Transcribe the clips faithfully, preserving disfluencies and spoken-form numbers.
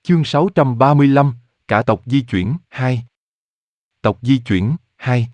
Chương sáu trăm ba mươi lăm, cả tộc di chuyển, hai. Tộc di chuyển, hai.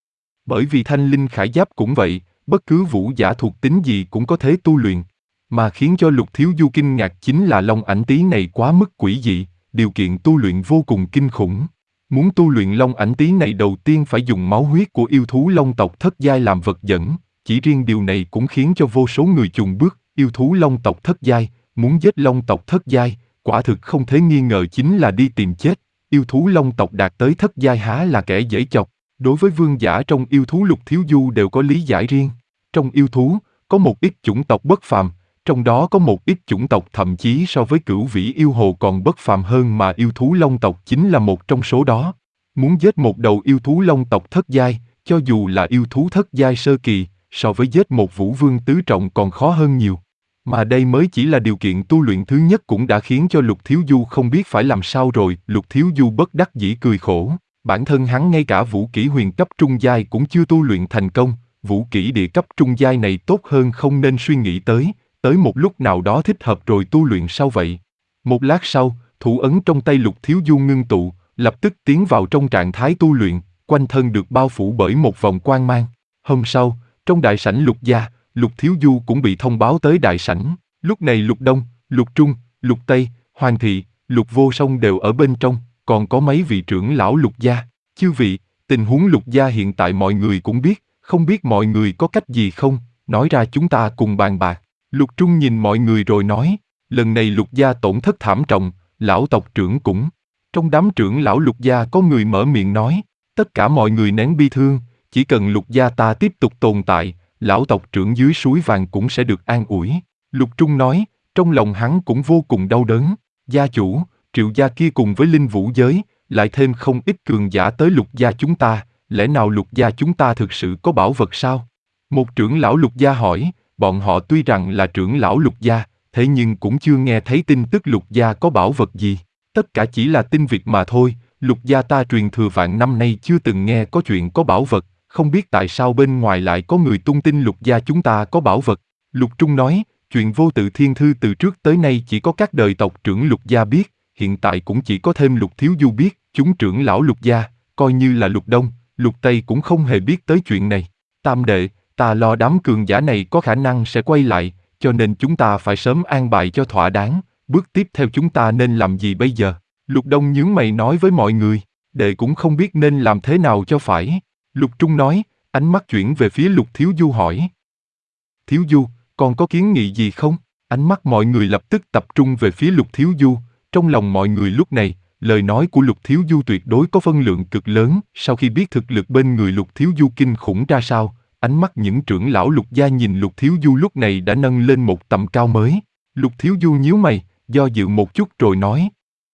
Bởi vì thanh linh khải giáp cũng vậy, bất cứ vũ giả thuộc tính gì cũng có thể tu luyện. Mà khiến cho Lục Thiếu Du kinh ngạc chính là long ảnh tý này quá mức quỷ dị, điều kiện tu luyện vô cùng kinh khủng. Muốn tu luyện long ảnh tý này đầu tiên phải dùng máu huyết của yêu thú long tộc thất giai làm vật dẫn, chỉ riêng điều này cũng khiến cho vô số người chùn bước. Yêu thú long tộc thất giai, muốn giết long tộc thất giai, quả thực không thể nghi ngờ chính là đi tìm chết. Yêu thú long tộc đạt tới thất giai há là kẻ dễ chọc. Đối với vương giả trong yêu thú Lục Thiếu Du đều có lý giải riêng. Trong yêu thú, có một ít chủng tộc bất phàm, trong đó có một ít chủng tộc thậm chí so với cửu vĩ yêu hồ còn bất phàm hơn, mà yêu thú long tộc chính là một trong số đó. Muốn giết một đầu yêu thú long tộc thất giai, cho dù là yêu thú thất giai sơ kỳ, so với giết một vũ vương tứ trọng còn khó hơn nhiều. Mà đây mới chỉ là điều kiện tu luyện thứ nhất cũng đã khiến cho Lục Thiếu Du không biết phải làm sao rồi. Lục Thiếu Du bất đắc dĩ cười khổ. Bản thân hắn ngay cả vũ kỹ huyền cấp trung giai cũng chưa tu luyện thành công, vũ kỹ địa cấp trung giai này tốt hơn không nên suy nghĩ tới, tới một lúc nào đó thích hợp rồi tu luyện sau vậy. Một lát sau, thủ ấn trong tay Lục Thiếu Du ngưng tụ, lập tức tiến vào trong trạng thái tu luyện, quanh thân được bao phủ bởi một vòng quang mang. Hôm sau, trong đại sảnh Lục gia, Lục Thiếu Du cũng bị thông báo tới đại sảnh. Lúc này Lục Đông, Lục Trung, Lục Tây, Hoàng Thị, Lục Vô Song đều ở bên trong, còn có mấy vị trưởng lão Lục gia. Chư vị, tình huống Lục gia hiện tại mọi người cũng biết, không biết mọi người có cách gì không, nói ra chúng ta cùng bàn bạc. Lục Trung nhìn mọi người rồi nói, lần này Lục gia tổn thất thảm trọng, lão tộc trưởng cũng. Trong đám trưởng lão Lục gia có người mở miệng nói, tất cả mọi người nén bi thương, chỉ cần Lục gia ta tiếp tục tồn tại, lão tộc trưởng dưới suối vàng cũng sẽ được an ủi. Lục Trung nói, trong lòng hắn cũng vô cùng đau đớn. Gia chủ, Triệu gia kia cùng với Linh Vũ giới, lại thêm không ít cường giả tới Lục gia chúng ta, lẽ nào Lục gia chúng ta thực sự có bảo vật sao? Một trưởng lão Lục gia hỏi, bọn họ tuy rằng là trưởng lão Lục gia, thế nhưng cũng chưa nghe thấy tin tức Lục gia có bảo vật gì. Tất cả chỉ là tin vịt mà thôi, Lục gia ta truyền thừa vạn năm nay chưa từng nghe có chuyện có bảo vật, không biết tại sao bên ngoài lại có người tung tin Lục gia chúng ta có bảo vật. Lục Trung nói, chuyện vô tự thiên thư từ trước tới nay chỉ có các đời tộc trưởng Lục gia biết, hiện tại cũng chỉ có thêm Lục Thiếu Du biết, chúng trưởng lão Lục gia, coi như là Lục Đông, Lục Tây cũng không hề biết tới chuyện này. Tam đệ, ta lo đám cường giả này có khả năng sẽ quay lại, cho nên chúng ta phải sớm an bài cho thỏa đáng, bước tiếp theo chúng ta nên làm gì bây giờ? Lục Đông nhướng mày nói với mọi người, đệ cũng không biết nên làm thế nào cho phải. Lục Trung nói, ánh mắt chuyển về phía Lục Thiếu Du hỏi. Thiếu Du, còn có kiến nghị gì không? Ánh mắt mọi người lập tức tập trung về phía Lục Thiếu Du, trong lòng mọi người lúc này, lời nói của Lục Thiếu Du tuyệt đối có phân lượng cực lớn. Sau khi biết thực lực bên người Lục Thiếu Du kinh khủng ra sao, ánh mắt những trưởng lão Lục gia nhìn Lục Thiếu Du lúc này đã nâng lên một tầm cao mới. Lục Thiếu Du nhíu mày, do dự một chút rồi nói.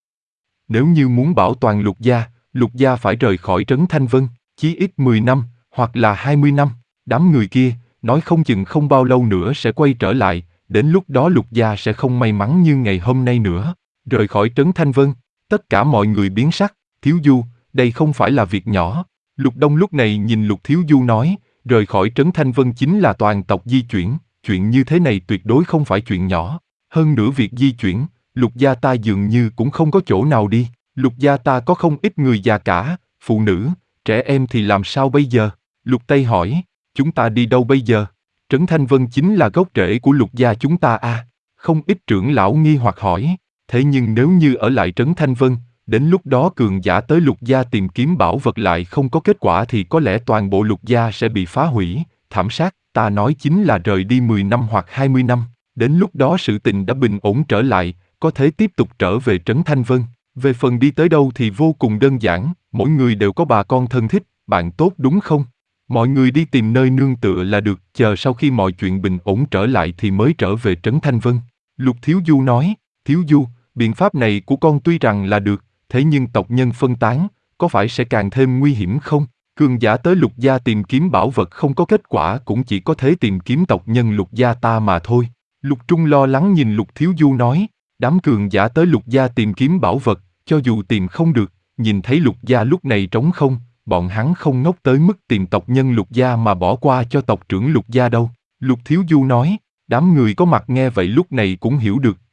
Nếu như muốn bảo toàn Lục gia, Lục gia phải rời khỏi Trấn Thanh Vân, chí ít mười năm, hoặc là hai mươi năm. Đám người kia, nói không chừng không bao lâu nữa sẽ quay trở lại, đến lúc đó Lục gia sẽ không may mắn như ngày hôm nay nữa. Rời khỏi Trấn Thanh Vân, tất cả mọi người biến sắc. Thiếu Du, đây không phải là việc nhỏ. Lục Đông lúc này nhìn Lục Thiếu Du nói, rời khỏi Trấn Thanh Vân chính là toàn tộc di chuyển, chuyện như thế này tuyệt đối không phải chuyện nhỏ. Hơn nữa việc di chuyển, Lục gia ta dường như cũng không có chỗ nào đi. Lục gia ta có không ít người già cả, phụ nữ, trẻ em thì làm sao bây giờ? Lục Tây hỏi, chúng ta đi đâu bây giờ? Trấn Thanh Vân chính là gốc rễ của Lục gia chúng ta à? Không ít trưởng lão nghi hoặc hỏi, thế nhưng nếu như ở lại Trấn Thanh Vân, đến lúc đó cường giả tới Lục gia tìm kiếm bảo vật lại không có kết quả thì có lẽ toàn bộ Lục gia sẽ bị phá hủy, thảm sát. Ta nói chính là rời đi mười năm hoặc hai mươi năm, đến lúc đó sự tình đã bình ổn trở lại, có thể tiếp tục trở về Trấn Thanh Vân. Về phần đi tới đâu thì vô cùng đơn giản, mỗi người đều có bà con thân thích, bạn tốt đúng không? Mọi người đi tìm nơi nương tựa là được, chờ sau khi mọi chuyện bình ổn trở lại thì mới trở về Trấn Thanh Vân. Lục Thiếu Du nói, Thiếu Du, biện pháp này của con tuy rằng là được, thế nhưng tộc nhân phân tán, có phải sẽ càng thêm nguy hiểm không? Cường giả tới Lục gia tìm kiếm bảo vật không có kết quả cũng chỉ có thể tìm kiếm tộc nhân Lục gia ta mà thôi. Lục Trung lo lắng nhìn Lục Thiếu Du nói, đám cường giả tới Lục gia tìm kiếm bảo vật, cho dù tìm không được, nhìn thấy Lục gia lúc này trống không, bọn hắn không ngốc tới mức tìm tộc nhân Lục gia mà bỏ qua cho tộc trưởng Lục gia đâu. Lục Thiếu Du nói, đám người có mặt nghe vậy lúc này cũng hiểu được,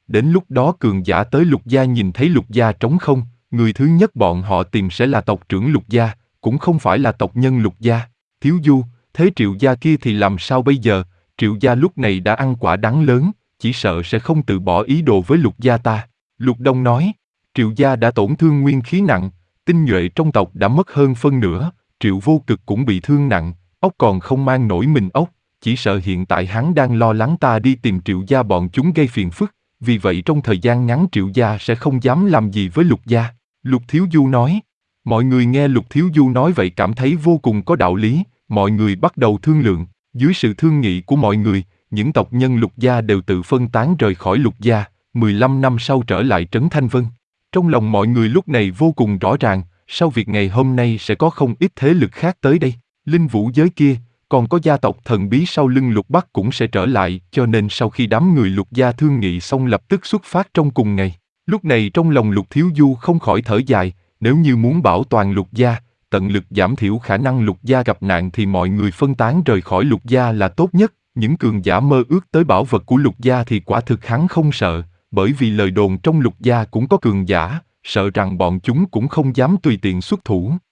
Đến lúc đó cường giả tới Lục gia nhìn thấy Lục gia trống không, người thứ nhất bọn họ tìm sẽ là tộc trưởng Lục gia, cũng không phải là tộc nhân Lục gia. Thiếu Du, thế Triệu gia kia thì làm sao bây giờ? Triệu gia lúc này đã ăn quả đắng lớn, chỉ sợ sẽ không từ bỏ ý đồ với Lục gia ta. Lục Đông nói, Triệu gia đã tổn thương nguyên khí nặng, tinh nhuệ trong tộc đã mất hơn phân nửa, Triệu Vô Cực cũng bị thương nặng, ốc còn không mang nổi mình ốc, chỉ sợ hiện tại hắn đang lo lắng ta đi tìm Triệu gia bọn chúng gây phiền phức, vì vậy trong thời gian ngắn Triệu gia sẽ không dám làm gì với Lục gia. Lục Thiếu Du nói, mọi người nghe Lục Thiếu Du nói vậy cảm thấy vô cùng có đạo lý, mọi người bắt đầu thương lượng, dưới sự thương nghị của mọi người, những tộc nhân Lục gia đều tự phân tán rời khỏi Lục gia, mười lăm năm sau trở lại Trấn Thanh Vân. Trong lòng mọi người lúc này vô cùng rõ ràng, sau việc ngày hôm nay sẽ có không ít thế lực khác tới đây, linh vũ giới kia, còn có gia tộc thần bí sau lưng Lục Bắc cũng sẽ trở lại, cho nên sau khi đám người Lục gia thương nghị xong lập tức xuất phát trong cùng ngày. Lúc này trong lòng Lục Thiếu Du không khỏi thở dài, nếu như muốn bảo toàn Lục gia, tận lực giảm thiểu khả năng Lục gia gặp nạn thì mọi người phân tán rời khỏi Lục gia là tốt nhất. Những cường giả mơ ước tới bảo vật của Lục gia thì quả thực hắn không sợ, bởi vì lời đồn trong Lục gia cũng có cường giả, sợ rằng bọn chúng cũng không dám tùy tiện xuất thủ.